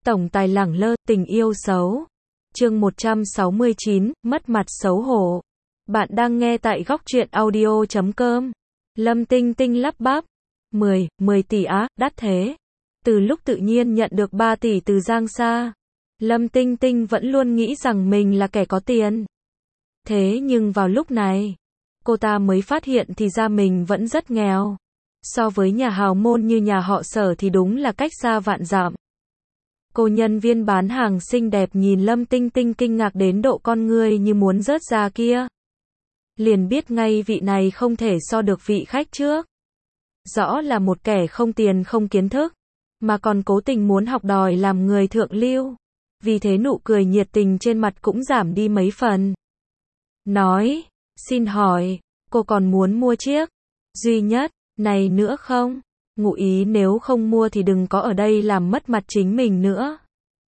Tổng tài lẳng lơ, tình yêu xấu. Chương 169, mất mặt xấu hổ. Bạn đang nghe tại góc truyện audio.com. Lâm Tinh Tinh lắp bắp. 10 tỷ á, đắt thế. Từ lúc tự nhiên nhận được 3 tỷ từ Giang Sa, Lâm Tinh Tinh vẫn luôn nghĩ rằng mình là kẻ có tiền. Thế nhưng vào lúc này, cô ta mới phát hiện thì ra mình vẫn rất nghèo. So với nhà hào môn như nhà họ Sở thì đúng là cách xa vạn dặm. Cô nhân viên bán hàng xinh đẹp nhìn Lâm Tinh Tinh kinh ngạc đến độ con ngươi như muốn rớt ra kia. Liền biết ngay vị này không thể so được vị khách trước. Rõ là một kẻ không tiền không kiến thức, mà còn cố tình muốn học đòi làm người thượng lưu. Vì thế nụ cười nhiệt tình trên mặt cũng giảm đi mấy phần. Nói, xin hỏi, cô còn muốn mua chiếc duy nhất này nữa không? Ngụ ý nếu không mua thì đừng có ở đây làm mất mặt chính mình nữa.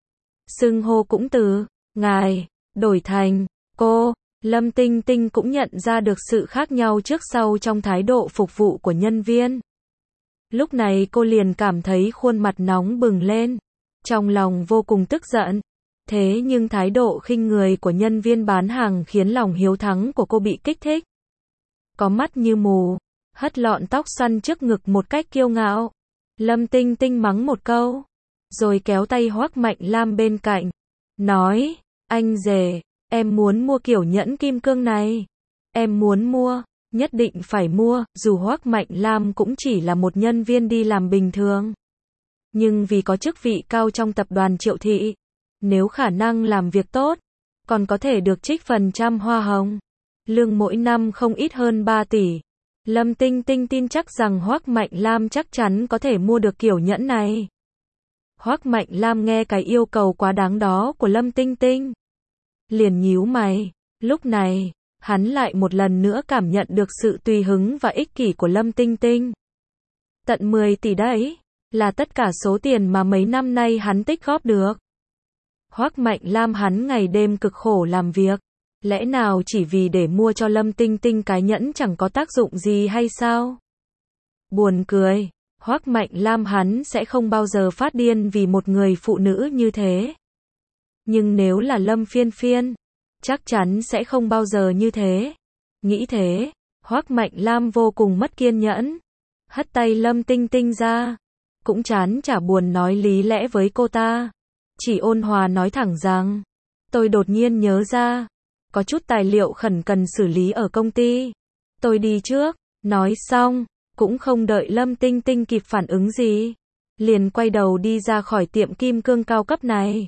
Xưng hô cũng từ ngài đổi thành cô. Lâm Tinh Tinh cũng nhận ra được sự khác nhau trước sau trong thái độ phục vụ của nhân viên. Lúc này cô liền cảm thấy khuôn mặt nóng bừng lên, trong lòng vô cùng tức giận. Thế nhưng thái độ khinh người của nhân viên bán hàng khiến lòng hiếu thắng của cô bị kích thích. Có mắt như mù, hất lọn tóc xoăn trước ngực một cách kiêu ngạo. Lâm Tinh Tinh mắng một câu, rồi kéo tay Hoắc Mạnh Lam bên cạnh, nói, anh rể, em muốn mua kiểu nhẫn kim cương này. Em muốn mua, nhất định phải mua, dù Hoắc Mạnh Lam cũng chỉ là một nhân viên đi làm bình thường. Nhưng vì có chức vị cao trong tập đoàn Triệu Thị, nếu khả năng làm việc tốt, còn có thể được trích phần trăm hoa hồng. Lương mỗi năm không ít hơn 3 tỷ. Lâm Tinh Tinh tin chắc rằng Hoắc Mạnh Lam chắc chắn có thể mua được kiểu nhẫn này. Hoắc Mạnh Lam nghe cái yêu cầu quá đáng đó của Lâm Tinh Tinh, liền nhíu mày. Lúc này, hắn lại một lần nữa cảm nhận được sự tùy hứng và ích kỷ của Lâm Tinh Tinh. Tận 10 tỷ đấy, là tất cả số tiền mà mấy năm nay hắn tích góp được. Hoắc Mạnh Lam hắn ngày đêm cực khổ làm việc, lẽ nào chỉ vì để mua cho Lâm Tinh Tinh cái nhẫn chẳng có tác dụng gì hay sao? Buồn cười, Hoắc Mạnh Lam hắn sẽ không bao giờ phát điên vì một người phụ nữ như thế. Nhưng nếu là Lâm Phiên Phiên, chắc chắn sẽ không bao giờ như thế. Nghĩ thế, Hoắc Mạnh Lam vô cùng mất kiên nhẫn, hất tay Lâm Tinh Tinh ra, cũng chán chả buồn nói lý lẽ với cô ta, chỉ ôn hòa nói thẳng rằng, tôi đột nhiên nhớ ra, có chút tài liệu khẩn cần xử lý ở công ty, tôi đi trước. Nói xong, cũng không đợi Lâm Tinh Tinh kịp phản ứng gì, liền quay đầu đi ra khỏi tiệm kim cương cao cấp này.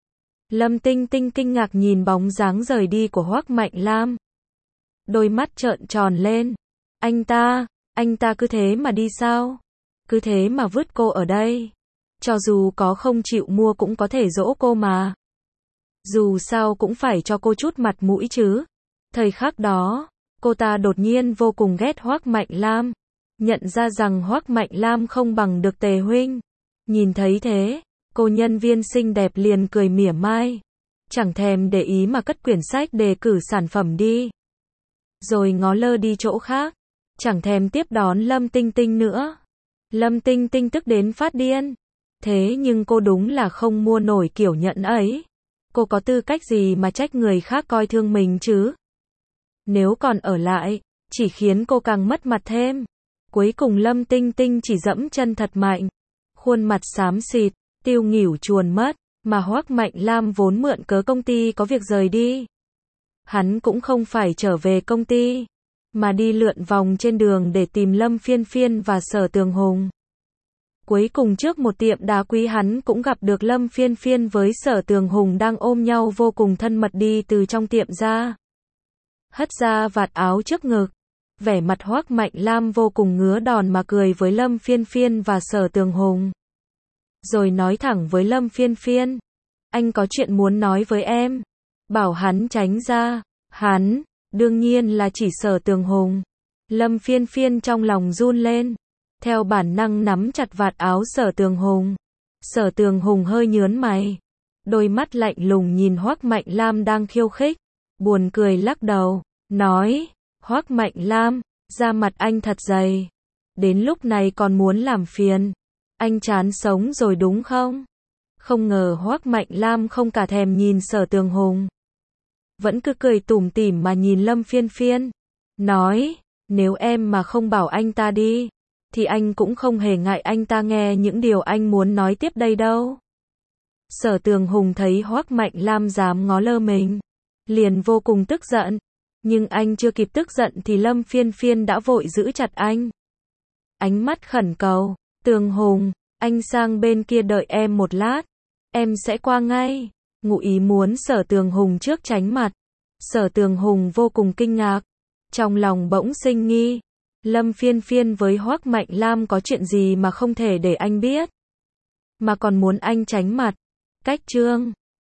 Lâm Tinh Tinh kinh ngạc nhìn bóng dáng rời đi của Hoắc Mạnh Lam. Đôi mắt trợn tròn lên. Anh ta cứ thế mà đi sao? Cứ thế mà vứt cô ở đây? Cho dù có không chịu mua cũng có thể dỗ cô mà. Dù sao cũng phải cho cô chút mặt mũi chứ. Thời khắc đó, cô ta đột nhiên vô cùng ghét Hoắc Mạnh Lam. Nhận ra rằng Hoắc Mạnh Lam không bằng được Tề huynh. Nhìn thấy thế, cô nhân viên xinh đẹp liền cười mỉa mai, chẳng thèm để ý mà cất quyển sách đề cử sản phẩm đi. Rồi ngó lơ đi chỗ khác, chẳng thèm tiếp đón Lâm Tinh Tinh nữa. Lâm Tinh Tinh tức đến phát điên. Thế nhưng cô đúng là không mua nổi kiểu nhẫn ấy. Cô có tư cách gì mà trách người khác coi thường mình chứ? Nếu còn ở lại, chỉ khiến cô càng mất mặt thêm. Cuối cùng Lâm Tinh Tinh chỉ dẫm chân thật mạnh, khuôn mặt xám xịt, tiêu nghỉu chuồn mất, mà Hoắc Mạnh Lam vốn mượn cớ công ty có việc rời đi. Hắn cũng không phải trở về công ty, mà đi lượn vòng trên đường để tìm Lâm Phiên Phiên và Sở Tường Hùng. Cuối cùng trước một tiệm đá quý hắn cũng gặp được Lâm Phiên Phiên với Sở Tường Hùng đang ôm nhau vô cùng thân mật đi từ trong tiệm ra. Hất ra vạt áo trước ngực, vẻ mặt Hoắc Mạnh Lam vô cùng ngứa đòn mà cười với Lâm Phiên Phiên và Sở Tường Hùng. Rồi nói thẳng với Lâm Phiên Phiên, anh có chuyện muốn nói với em. Bảo hắn tránh ra. Hắn, đương nhiên là chỉ Sở Tường Hùng. Lâm Phiên Phiên trong lòng run lên, theo bản năng nắm chặt vạt áo Sở Tường Hùng. Sở Tường Hùng hơi nhướng mày, đôi mắt lạnh lùng nhìn Hoắc Mạnh Lam đang khiêu khích, buồn cười lắc đầu, nói, Hoắc Mạnh Lam, da mặt anh thật dày, đến lúc này còn muốn làm phiền. Anh chán sống rồi đúng không? Không ngờ Hoắc Mạnh Lam không cả thèm nhìn Sở Tường Hùng. Vẫn cứ cười tủm tỉm mà nhìn Lâm Phiên Phiên. Nói, nếu em mà không bảo anh ta đi, thì anh cũng không hề ngại anh ta nghe những điều anh muốn nói tiếp đây đâu. Sở Tường Hùng thấy Hoắc Mạnh Lam dám ngó lơ mình, liền vô cùng tức giận. Nhưng anh chưa kịp tức giận thì Lâm Phiên Phiên đã vội giữ chặt anh. Ánh mắt khẩn cầu, Tường Hùng, anh sang bên kia đợi em một lát, em sẽ qua ngay. Ngụ ý muốn Sở Tường Hùng trước tránh mặt. Sở Tường Hùng vô cùng kinh ngạc, trong lòng bỗng sinh nghi. Lâm Phiên Phiên với Hoắc Mạnh Lam có chuyện gì mà không thể để anh biết, mà còn muốn anh tránh mặt. Cách chương